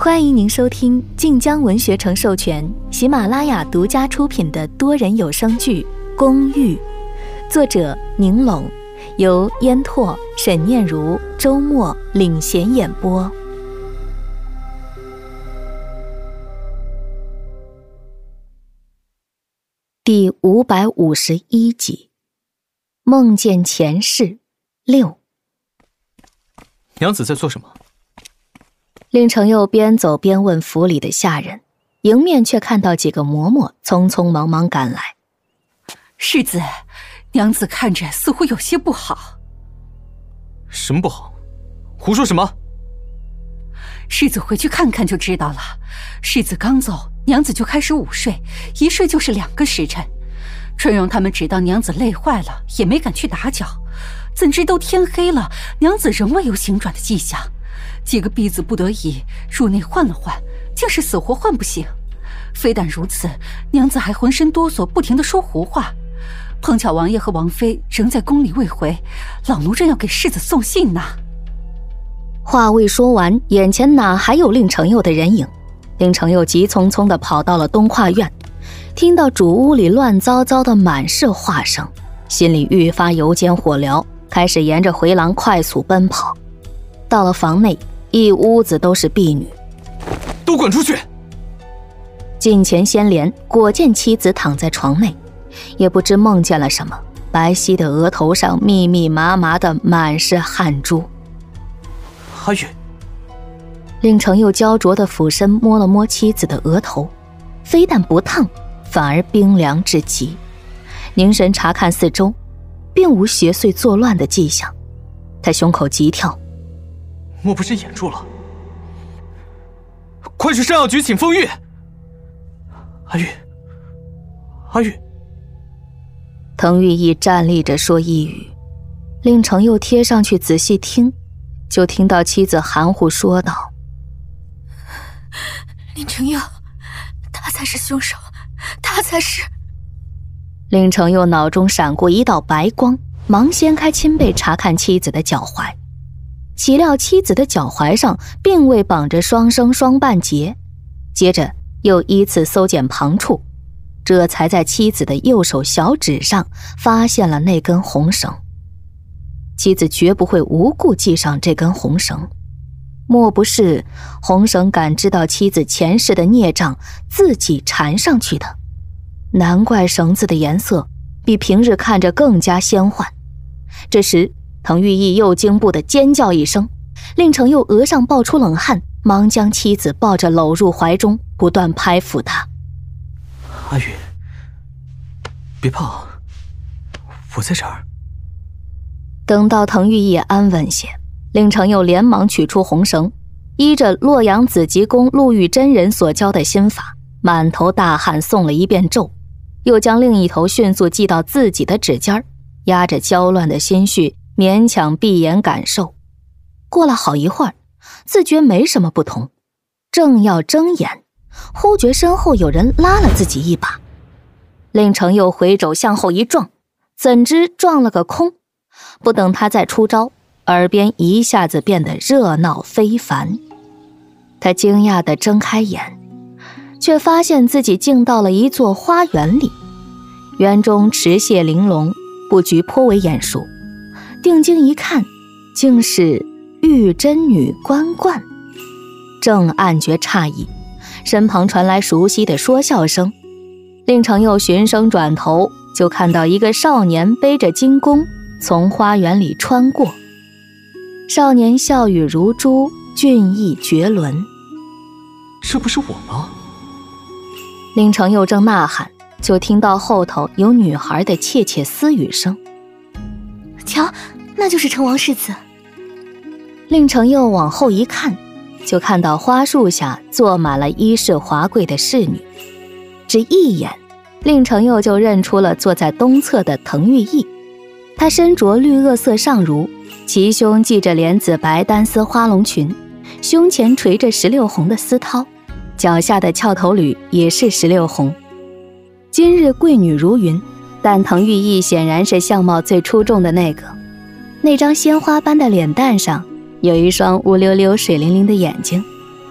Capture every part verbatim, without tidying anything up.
欢迎您收听晋江文学城授权、喜马拉雅独家出品的多人有声剧《公寓》，作者宁拢，由烟拓、沈念如、周末领衔演播。第五百五十一集，梦见前世六。 娘子在做什么？ 令程佑边走边问府里的下人，迎面却看到几个嬷嬷匆匆忙忙赶来。 世子，娘子看着似乎有些不好。 什么不好？胡说什么？ 世子回去看看就知道了。世子刚走，娘子就开始午睡，一睡就是两个时辰。春荣他们直到娘子累坏了，也没敢去打搅。怎知都天黑了，娘子仍未有醒转的迹象。几个婢子不得已入内唤了唤，竟是死活唤不醒。非但如此，娘子还浑身哆嗦，不停地说胡话。碰巧王爷和王妃仍在宫里未回，老奴正要给世子送信呢。 话未说完，眼前哪还有令程佑的人影？令程佑急匆匆地跑到了东跨院，听到主屋里乱糟糟的满是话声，心里愈发油煎火燎，开始沿着回廊快速奔跑。到了房内，一屋子都是婢女。 都滚出去！ 近前先连，果见妻子躺在床内，也不知梦见了什么，白皙的额头上密密麻麻的满是汗珠。 阿玉， 令程佑焦灼的俯身摸了摸妻子的额头，非但不烫，反而冰凉至极。凝神查看四周，并无邪祟作乱的迹象。他胸口急跳， 莫不是眼住了？快去山药局请风玉！阿玉，阿玉。 滕玉义站立着说一语，令程佑贴上去仔细听，就听到妻子含糊说道： 令程佑，他才是凶手，他才是。 令程佑脑中闪过一道白光，忙掀开钦被查看妻子的脚踝。岂料妻子的脚踝上并未绑着双生双半结，接着又依次搜检旁处，这才在妻子的右手小指上发现了那根红绳。妻子绝不会无故系上这根红绳，莫不是红绳感知到妻子前世的孽障，自己缠上去的。难怪绳子的颜色比平日看着更加鲜焕。这时滕玉义又惊怖地尖叫一声，令程佑额上爆出冷汗，忙将妻子抱着搂入怀中，不断拍抚她。 阿玉，别怕，我在这儿。 等到滕玉义安稳些，令程佑连忙取出红绳，依着洛阳紫极宫陆玉真人所教的心法，满头大汗诵了一遍咒，又将另一头迅速系到自己的指尖，压着焦乱的心绪勉强闭眼感受。过了好一会儿，自觉没什么不同，正要睁眼，忽觉身后有人拉了自己一把。令程佑回肘向后一撞，怎知撞了个空。不等他再出招，耳边一下子变得热闹非凡。他惊讶地睁开眼，却发现自己竟到了一座花园里。园中池榭玲珑，布局颇为眼熟。定睛一看，竟是玉真女关冠。正暗觉诧异，身旁传来熟悉的说笑声。令程佑循声转头，就看到一个少年背着金弓从花园里穿过。少年笑语如珠，俊逸绝伦。 这不是我吗？ 令程佑正呐喊，就听到后头有女孩的窃窃私语声。 瞧，那就是成王世子。 令程佑往后一看，就看到花树下坐满了衣饰华贵的侍女。只一眼，令程佑就认出了坐在东侧的滕玉义。他身着绿萼色上襦，齐胸系着莲子白单丝花龙裙，胸前垂着石榴红的丝绦，脚下的翘头履也是石榴红。今日贵女如云，但滕玉义显然是相貌最出众的那个。那张鲜花般的脸蛋上有一双乌溜溜水灵灵的眼睛，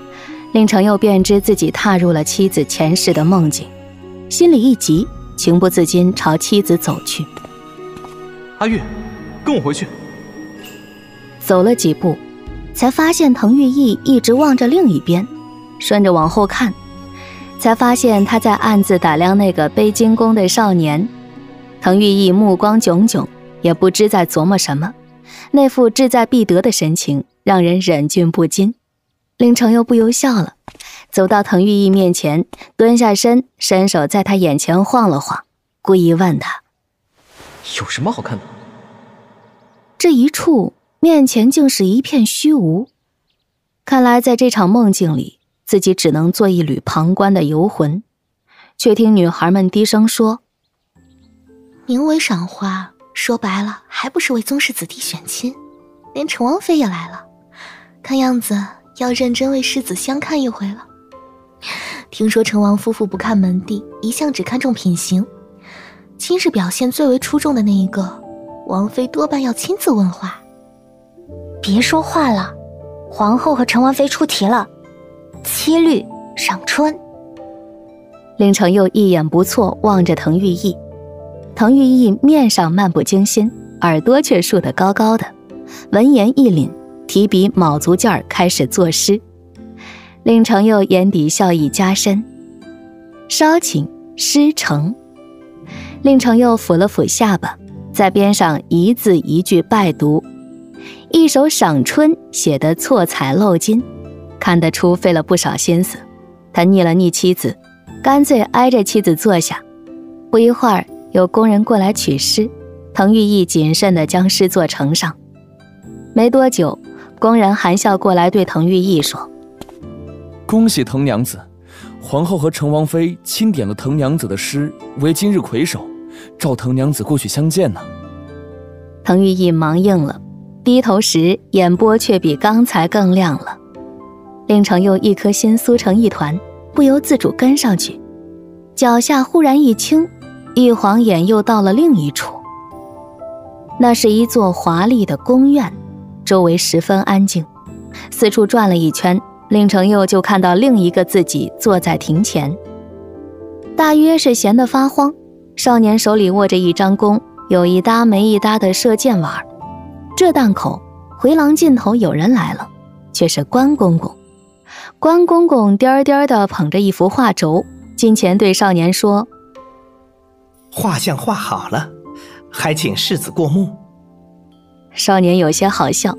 令程佑便知自己踏入了妻子前世的梦境，心里一急，情不自禁朝妻子走去。 阿玉，跟我回去。 走了几步，才发现滕玉意一直望着另一边，顺着往后看，才发现他在暗自打量那个背金弓的少年。滕玉意目光炯炯，也不知在琢磨什么，那副志在必得的神情让人忍俊不禁。令程佑不由笑了，走到滕玉意面前，蹲下身，伸手在他眼前晃了晃，故意问他： 有什么好看的？ 这一处面前竟是一片虚无，看来在这场梦境里，自己只能做一缕旁观的游魂。却听女孩们低声说： 名为赏花，说白了还不是为宗室子弟选亲，连陈王妃也来了，看样子要认真为世子相看一回了。听说陈王夫妇不看门第，一向只看重品行，亲事表现最为出众的那一个，王妃多半要亲自问话。 别说话了，皇后和陈王妃出题了，七律赏春。 令程佑一眼不错望着滕玉意，滕玉意面上漫不经心，耳朵却竖得高高的，闻言一凛，提笔卯足劲儿开始作诗。令程佑眼底笑意加深，稍请诗成。令程佑抚了抚下巴，在边上一字一句拜读，一首赏春写得错彩漏金，看得出费了不少心思。他睨了睨妻子，干脆挨着妻子坐下。不一会儿，有工人过来取诗，滕玉意谨慎地将诗作呈上。没多久，工人含笑过来对滕玉意说： 恭喜滕娘子，皇后和陈王妃钦点了滕娘子的诗为今日魁首，召滕娘子过去相见呢。 滕玉意忙应了，低头时眼波却比刚才更亮了。令程佑一颗心酥成一团，不由自主跟上去，脚下忽然一轻，一晃眼又到了另一处。那是一座华丽的宫院，周围十分安静。四处转了一圈，令程佑就看到另一个自己坐在庭前，大约是闲得发慌，少年手里握着一张弓，有一搭没一搭的射箭玩。这档口回廊尽头有人来了，却是关公公。关公公颠颠地捧着一幅画轴，近前对少年说： 画像画好了，还请世子过目。 少年有些好笑，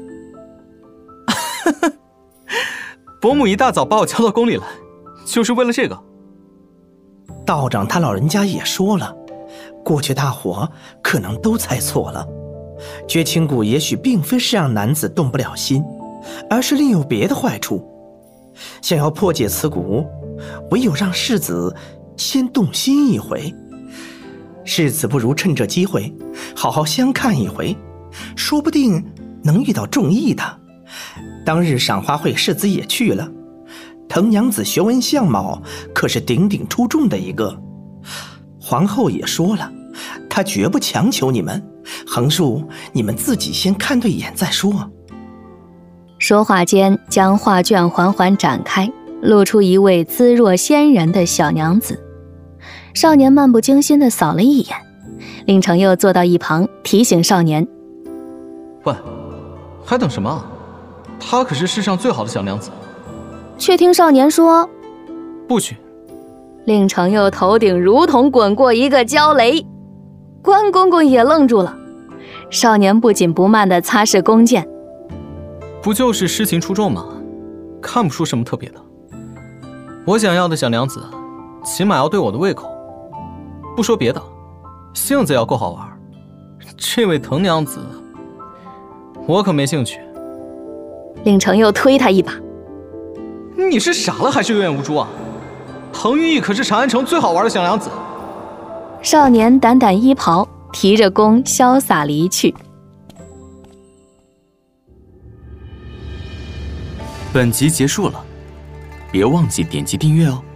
伯母一大早把我叫到宫里来，就是为了这个。 道长他老人家也说了，过去大伙可能都猜错了，绝情蛊也许并非是让男子动不了心，而是另有别的坏处。想要破解此蛊，唯有让世子先动心一回。世子不如趁这机会好好相看一回，说不定能遇到中意的。当日赏花会世子也去了，滕娘子学问相貌可是鼎鼎出众的一个。皇后也说了，她绝不强求你们，横竖你们自己先看对眼再说。 说话间，将画卷缓缓展开，露出一位姿若仙人的小娘子。少年漫不经心地扫了一眼，令程佑坐到一旁提醒少年： 喂，还等什么啊？她可是世上最好的小娘子。 却听少年说： 不许。 令程佑头顶如同滚过一个焦雷，关公公也愣住了。少年不紧不慢地擦拭弓箭： 不就是诗情出众吗？看不出什么特别的。我想要的小娘子，起码要对我的胃口。不说别的，性子要够好玩。这位滕娘子，我可没兴趣。 令程佑推他一把： 你是傻了还是有眼无珠啊？滕玉意可是长安城最好玩的小娘子。 少年掸掸衣袍，提着弓潇洒离去。 本集结束了，别忘记点击订阅哦。